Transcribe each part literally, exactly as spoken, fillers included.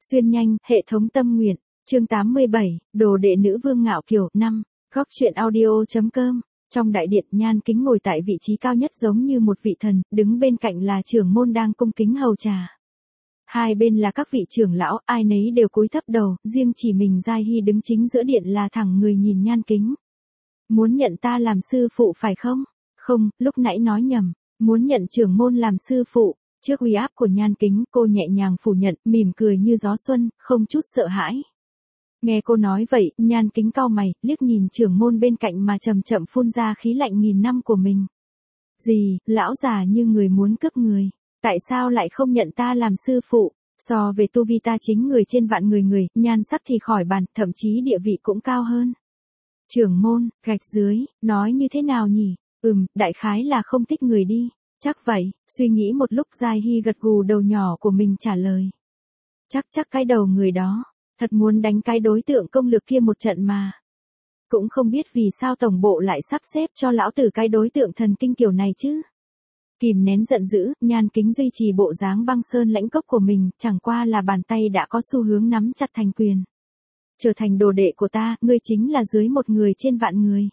Xuyên nhanh, hệ thống tâm nguyện, chương tám mươi bảy, đồ đệ nữ vương ngạo kiều, năm, góc truyện audio.com. Trong đại điện, Nhan Kính ngồi tại vị trí cao nhất giống như một vị thần, đứng bên cạnh là trưởng môn đang cung kính hầu trà. Hai bên là các vị trưởng lão, ai nấy đều cúi thấp đầu, riêng chỉ mình Giai Hy đứng chính giữa điện là thẳng người nhìn Nhan Kính. Muốn nhận ta làm sư phụ phải không? Không, lúc nãy nói nhầm, muốn nhận trưởng môn làm sư phụ. Trước uy áp của Nhan Kính, cô nhẹ nhàng phủ nhận, mỉm cười như gió xuân, không chút sợ hãi. Nghe cô nói vậy, Nhan Kính cau mày, liếc nhìn trưởng môn bên cạnh mà chậm chậm phun ra khí lạnh nghìn năm của mình. Gì, lão già như người muốn cướp người, tại sao lại không nhận ta làm sư phụ? So về tu vi ta chính người trên vạn người người, nhan sắc thì khỏi bàn, thậm chí địa vị cũng cao hơn. Trưởng môn, gạch dưới, nói như thế nào nhỉ? Ừm, đại khái là không thích người đi. Chắc vậy, suy nghĩ một lúc Giai Hy gật gù đầu nhỏ của mình trả lời. Chắc chắc cái đầu người đó, thật muốn đánh cái đối tượng công lược kia một trận mà. Cũng không biết vì sao tổng bộ lại sắp xếp cho lão tử cái đối tượng thần kinh kiểu này chứ. Kìm nén giận dữ, Nhan Kính duy trì bộ dáng băng sơn lãnh cốc của mình, chẳng qua là bàn tay đã có xu hướng nắm chặt thành quyền. Trở thành đồ đệ của ta, ngươi chính là dưới một người trên vạn người.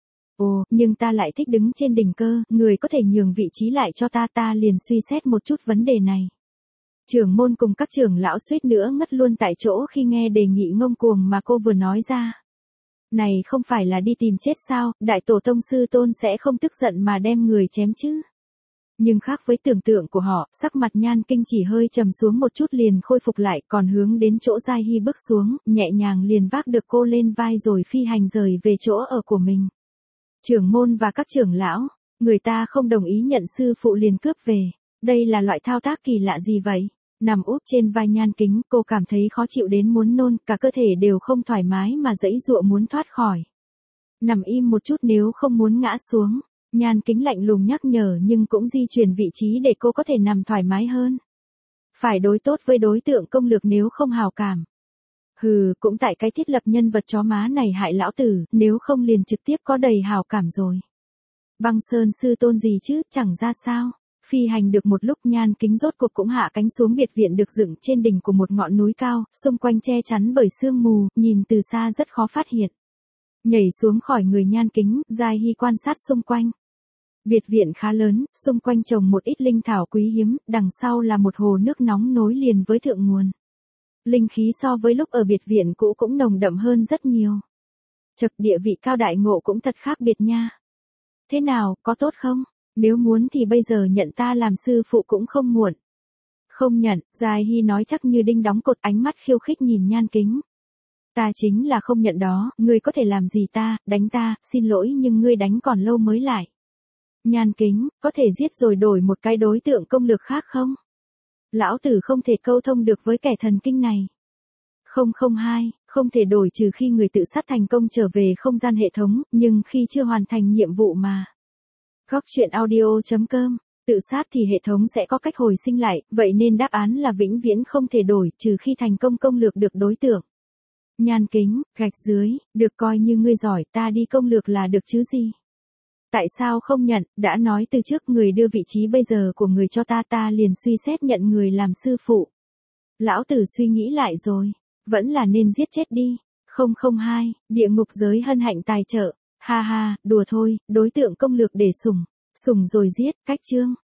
Ồ, nhưng ta lại thích đứng trên đỉnh cơ, người có thể nhường vị trí lại cho ta, ta liền suy xét một chút vấn đề này. Trưởng môn cùng các trưởng lão suýt nữa ngất luôn tại chỗ khi nghe đề nghị ngông cuồng mà cô vừa nói ra. Này không phải là đi tìm chết sao, đại tổ tông sư tôn sẽ không tức giận mà đem người chém chứ. Nhưng khác với tưởng tượng của họ, sắc mặt Nhan Kinh chỉ hơi trầm xuống một chút liền khôi phục lại, còn hướng đến chỗ Giai Hy bước xuống, nhẹ nhàng liền vác được cô lên vai rồi phi hành rời về chỗ ở của mình. Trưởng môn và các trưởng lão, người ta không đồng ý nhận sư phụ liền cướp về, đây là loại thao tác kỳ lạ gì vậy? Nằm úp trên vai Nhan Kính, cô cảm thấy khó chịu đến muốn nôn, cả cơ thể đều không thoải mái mà giãy giụa muốn thoát khỏi. Nằm im một chút nếu không muốn ngã xuống, Nhan Kính lạnh lùng nhắc nhở nhưng cũng di chuyển vị trí để cô có thể nằm thoải mái hơn. Phải đối tốt với đối tượng công lược nếu không hào cảm. Hừ, cũng tại cái thiết lập nhân vật chó má này hại lão tử, nếu không liền trực tiếp có đầy hào cảm rồi. Băng sơn sư tôn gì chứ, chẳng ra sao. Phi hành được một lúc Nhan Kính rốt cuộc cũng hạ cánh xuống biệt viện được dựng trên đỉnh của một ngọn núi cao, xung quanh che chắn bởi sương mù, nhìn từ xa rất khó phát hiện. Nhảy xuống khỏi người Nhan Kính, Giai Hy quan sát xung quanh. Biệt viện khá lớn, xung quanh trồng một ít linh thảo quý hiếm, đằng sau là một hồ nước nóng nối liền với thượng nguồn. Linh khí so với lúc ở biệt viện cũ cũng nồng đậm hơn rất nhiều. Chật, địa vị cao đại ngộ cũng thật khác biệt nha. Thế nào, có tốt không? Nếu muốn thì bây giờ nhận ta làm sư phụ cũng không muộn. Không nhận, Giai Hy nói chắc như đinh đóng cột, ánh mắt khiêu khích nhìn Nhan Kính. Ta chính là không nhận đó, ngươi có thể làm gì ta, đánh ta, xin lỗi nhưng ngươi đánh còn lâu mới lại. Nhan Kính, có thể giết rồi đổi một cái đối tượng công lược khác không? Lão tử không thể câu thông được với kẻ thần kinh này. Không không hai, không thể đổi trừ khi người tự sát thành công trở về không gian hệ thống, nhưng khi chưa hoàn thành nhiệm vụ mà. Góc truyện audio.com, tự sát thì hệ thống sẽ có cách hồi sinh lại, vậy nên đáp án là vĩnh viễn không thể đổi trừ khi thành công công lược được đối tượng. Nhan Kính, gạch dưới, được coi như ngươi giỏi, ta đi công lược là được chứ gì. Tại sao không nhận, đã nói từ trước người đưa vị trí bây giờ của người cho ta, ta liền suy xét nhận người làm sư phụ. Lão tử suy nghĩ lại rồi, vẫn là nên giết chết đi. Không không hai, địa ngục giới hân hạnh tài trợ. Ha ha, đùa thôi, đối tượng công lược để sủng, sủng rồi giết, cách chương.